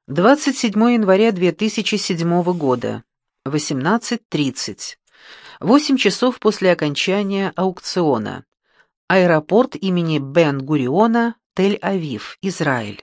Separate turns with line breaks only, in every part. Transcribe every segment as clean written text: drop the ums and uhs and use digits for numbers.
27 января 2007 года, 18:30. 8 часов после окончания аукциона. Аэропорт имени Бен-Гуриона, Тель-Авив, Израиль.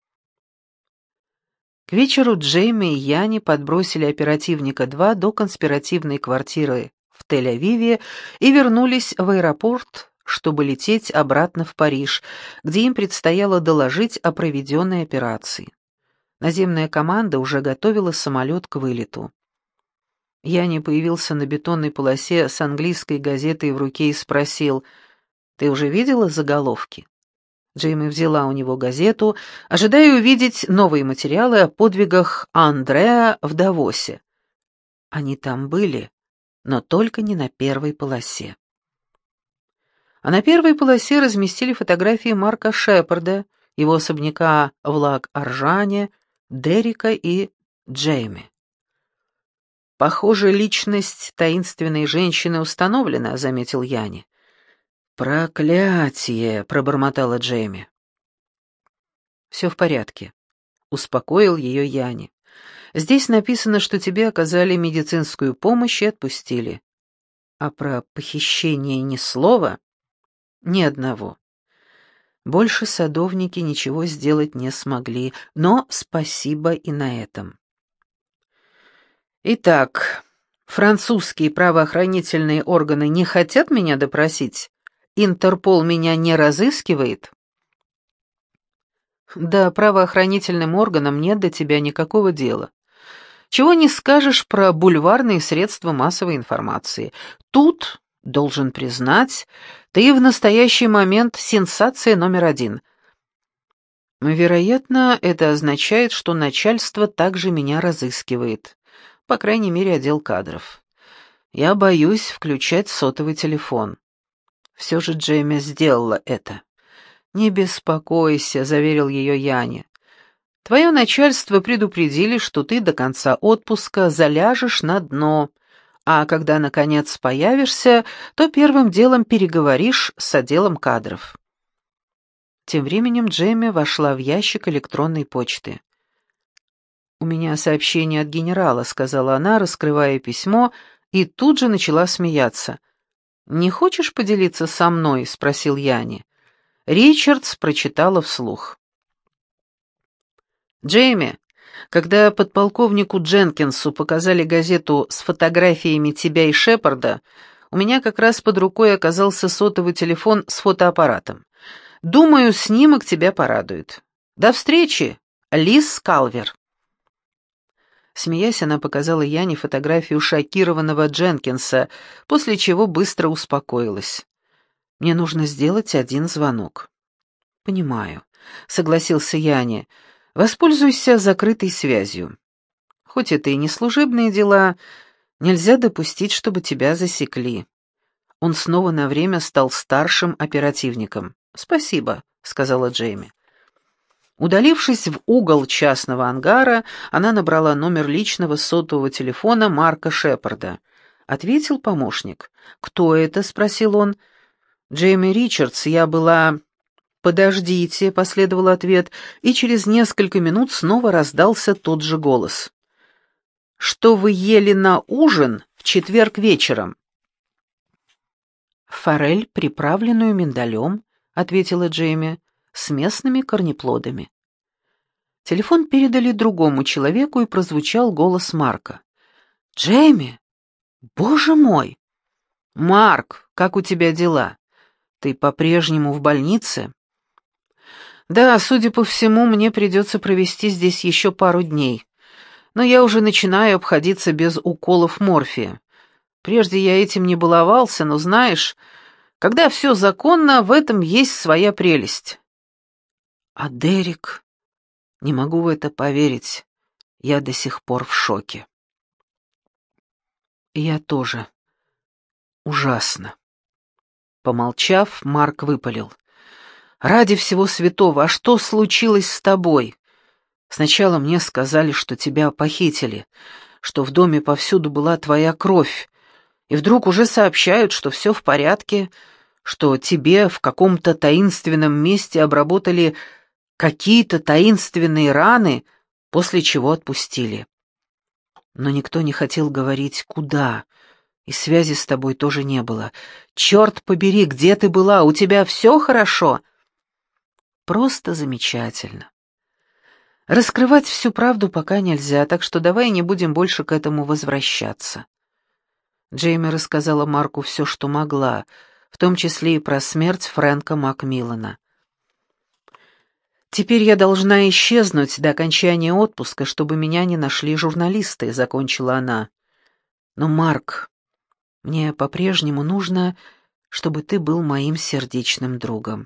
К вечеру Джейми и Яни подбросили оперативника 2 до конспиративной квартиры в Тель-Авиве и вернулись в аэропорт, чтобы лететь обратно в Париж, где им предстояло доложить о проведенной операции. Наземная команда уже готовила самолет к вылету. Яни появился на бетонной полосе с английской газетой в руке и спросил: «Ты уже видела заголовки?» Джейми взяла у него газету, ожидая увидеть новые материалы о подвигах Андреа в Давосе. Они там были, но только не на первой полосе. А на первой полосе разместили фотографии Марка Шепарда, его особняка в Лак-Аржане, Дерека и Джейми. «Похоже, личность таинственной женщины установлена», — заметил Яни. «Проклятие!» — пробормотала Джейми. «Все в порядке», — успокоил ее Яни. «Здесь написано, что тебе оказали медицинскую помощь и отпустили. А про похищение ни слова? Ни одного. Больше садовники ничего сделать не смогли, но спасибо и на этом». «Итак, французские правоохранительные органы не хотят меня допросить? Интерпол меня не разыскивает?» «Да, правоохранительным органам нет до тебя никакого дела. Чего не скажешь про бульварные средства массовой информации. Тут, должен признать, ты в настоящий момент сенсация номер 1. Вероятно, это означает, что начальство также меня разыскивает. По крайней мере, отдел кадров. Я боюсь включать сотовый телефон». Все же Джейми сделала это. «Не беспокойся», — заверил ее Яни. «Твое начальство предупредили, что ты до конца отпуска заляжешь на дно, а когда, наконец, появишься, то первым делом переговоришь с отделом кадров». Тем временем Джейми вошла в ящик электронной почты. «У меня сообщение от генерала», — сказала она, раскрывая письмо, и тут же начала смеяться. «Не хочешь поделиться со мной?» — спросил Яни. Ричардс прочитала вслух. «Джейми, когда подполковнику Дженкинсу показали газету с фотографиями тебя и Шепарда, у меня как раз под рукой оказался сотовый телефон с фотоаппаратом. Думаю, снимок тебя порадует. До встречи, Лиз Калвер». Смеясь, она показала Яне фотографию шокированного Дженкинса, после чего быстро успокоилась. «Мне нужно сделать один звонок». «Понимаю», — согласился Яне. «Воспользуйся закрытой связью. Хоть это и не служебные дела, нельзя допустить, чтобы тебя засекли». Он снова на время стал старшим оперативником. «Спасибо», — сказала Джейми. Удалившись в угол частного ангара, она набрала номер личного сотового телефона Марка Шепарда. Ответил помощник. «Кто это?» — спросил он. «Джейми Ричардс, я была...» «Подождите», — последовал ответ, и через несколько минут снова раздался тот же голос. «Что вы ели на ужин в четверг вечером?» «Форель, приправленную миндалем», — ответила Джейми, — «с местными корнеплодами». Телефон передали другому человеку, и прозвучал голос Марка. «Джейми! Боже мой! Марк, как у тебя дела? Ты по-прежнему в больнице?» «Да, судя по всему, мне придется провести здесь еще пару дней. Но я уже начинаю обходиться без уколов морфия. Прежде я этим не баловался, но знаешь, когда все законно, в этом есть своя прелесть». «А Дерек? Не могу в это поверить. Я до сих пор в шоке». «Я тоже. Ужасно». Помолчав, Марк выпалил. «Ради всего святого, а что случилось с тобой? Сначала мне сказали, что тебя похитили, что в доме повсюду была твоя кровь, и вдруг уже сообщают, что все в порядке, что тебе в каком-то таинственном месте обработали какие-то таинственные раны, после чего отпустили. Но никто не хотел говорить, куда, и связи с тобой тоже не было. Черт побери, где ты была? У тебя все хорошо?» «Просто замечательно. Раскрывать всю правду пока нельзя, так что давай не будем больше к этому возвращаться». Джейми рассказала Марку все, что могла, в том числе и про смерть Фрэнка Макмиллана. «Теперь я должна исчезнуть до окончания отпуска, чтобы меня не нашли журналисты», — закончила она. «Но, Марк, мне по-прежнему нужно, чтобы ты был моим сердечным другом».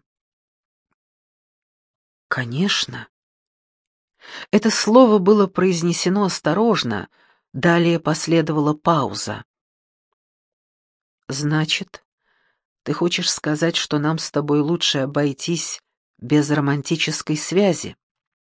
«Конечно». Это слово было произнесено осторожно, далее последовала пауза. «Значит, ты хочешь сказать, что нам с тобой лучше обойтись без романтической связи?»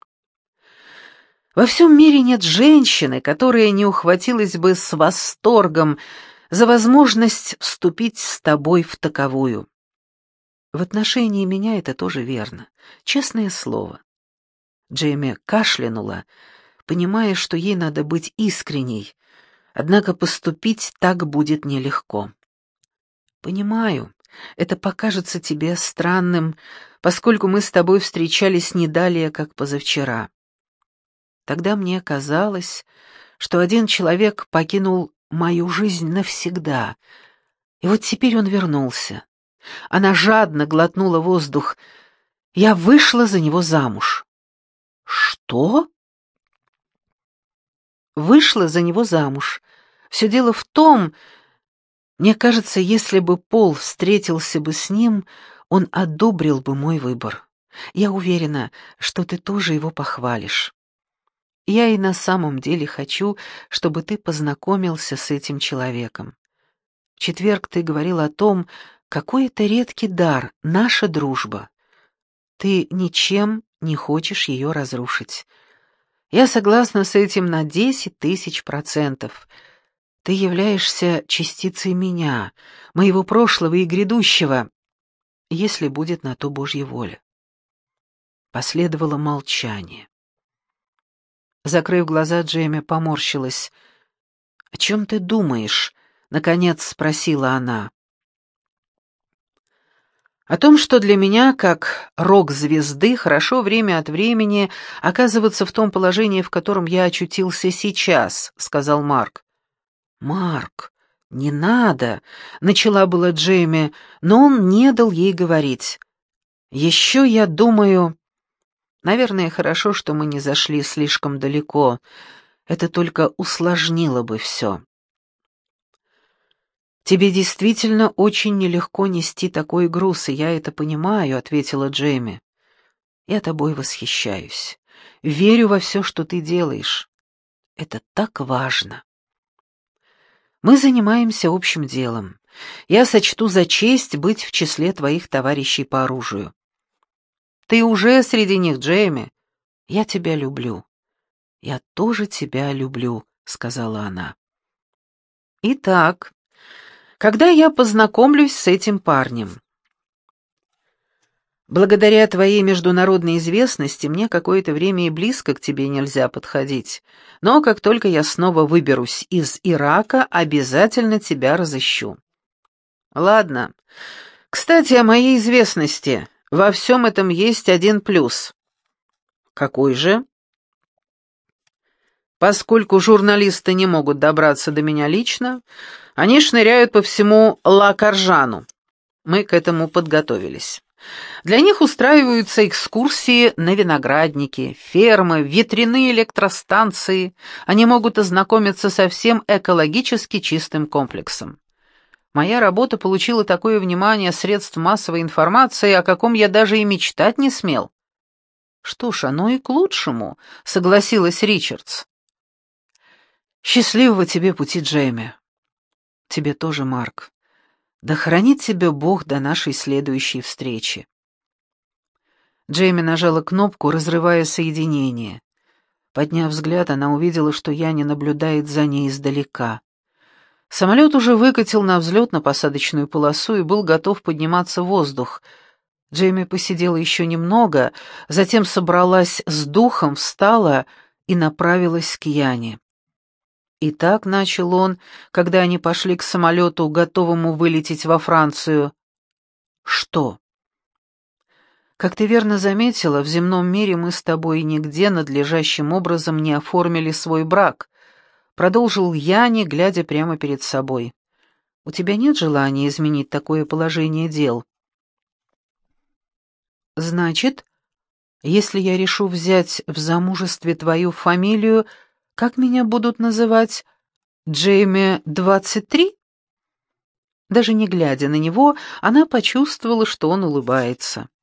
Во всем мире нет женщины, которая не ухватилась бы с восторгом за возможность вступить с тобой в таковую. В отношении меня это тоже верно, честное слово. Джейми кашлянула, понимая, что ей надо быть искренней, однако поступить так будет нелегко. «Понимаю, это покажется тебе странным, поскольку мы с тобой встречались не далее, как позавчера. Тогда мне казалось, что один человек покинул мою жизнь навсегда, и вот теперь он вернулся». Она жадно глотнула воздух. «Я вышла за него замуж». «Что?» «Вышла за него замуж. Все дело в том, мне кажется, если бы Пол встретился бы с ним, он одобрил бы мой выбор. Я уверена, что ты тоже его похвалишь. Я и на самом деле хочу, чтобы ты познакомился с этим человеком. В четверг ты говорил о том, какой это редкий дар, наша дружба. Ты ничем не хочешь ее разрушить. Я согласна с этим на 10 000%. Ты являешься частицей меня, моего прошлого и грядущего, если будет на то Божья воля». Последовало молчание. Закрыв глаза, Джейми поморщилась. «О чем ты думаешь?» — наконец спросила она. «О том, что для меня, как рок-звезды, хорошо время от времени оказываться в том положении, в котором я очутился сейчас», — сказал Марк. «Марк, не надо», — начала была Джейми, но он не дал ей говорить. «Еще я думаю...» «Наверное, хорошо, что мы не зашли слишком далеко. Это только усложнило бы все». «Тебе действительно очень нелегко нести такой груз, и я это понимаю», — ответила Джейми. «Я тобой восхищаюсь. Верю во все, что ты делаешь. Это так важно. Мы занимаемся общим делом. Я сочту за честь быть в числе твоих товарищей по оружию. Ты уже среди них, Джейми. Я тебя люблю. Я тоже тебя люблю», — сказала она. «Итак, когда я познакомлюсь с этим парнем?» «Благодаря твоей международной известности мне какое-то время и близко к тебе нельзя подходить, но как только я снова выберусь из Ирака, обязательно тебя разыщу». «Ладно. Кстати, о моей известности. Во всем этом есть один плюс». «Какой же?» «Поскольку журналисты не могут добраться до меня лично, они шныряют по всему Ла-Каржану. Мы к этому подготовились. Для них устраиваются экскурсии на виноградники, фермы, ветряные электростанции. Они могут ознакомиться со всем экологически чистым комплексом. Моя работа получила такое внимание средств массовой информации, о каком я даже и мечтать не смел». «Что ж, оно и к лучшему», — согласилась Ричардс. «Счастливого тебе пути, Джейми. Тебе тоже, Марк. Да хранит тебя Бог до нашей следующей встречи». Джейми нажала кнопку, разрывая соединение. Подняв взгляд, она увидела, что Яни наблюдает за ней издалека. Самолет уже выкатил на взлетно-посадочную полосу и был готов подниматься в воздух. Джейми посидела еще немного, затем собралась с духом, встала и направилась к Яне. И так начал он, когда они пошли к самолету, готовому вылететь во Францию. Что? Как ты верно заметила, в земном мире мы с тобой нигде надлежащим образом не оформили свой брак, продолжил Яне, глядя прямо перед собой. У тебя нет желания изменить такое положение дел? Значит, если я решу взять в замужестве твою фамилию, как меня будут называть? Джейми 23? Даже не глядя на него, она почувствовала, что он улыбается.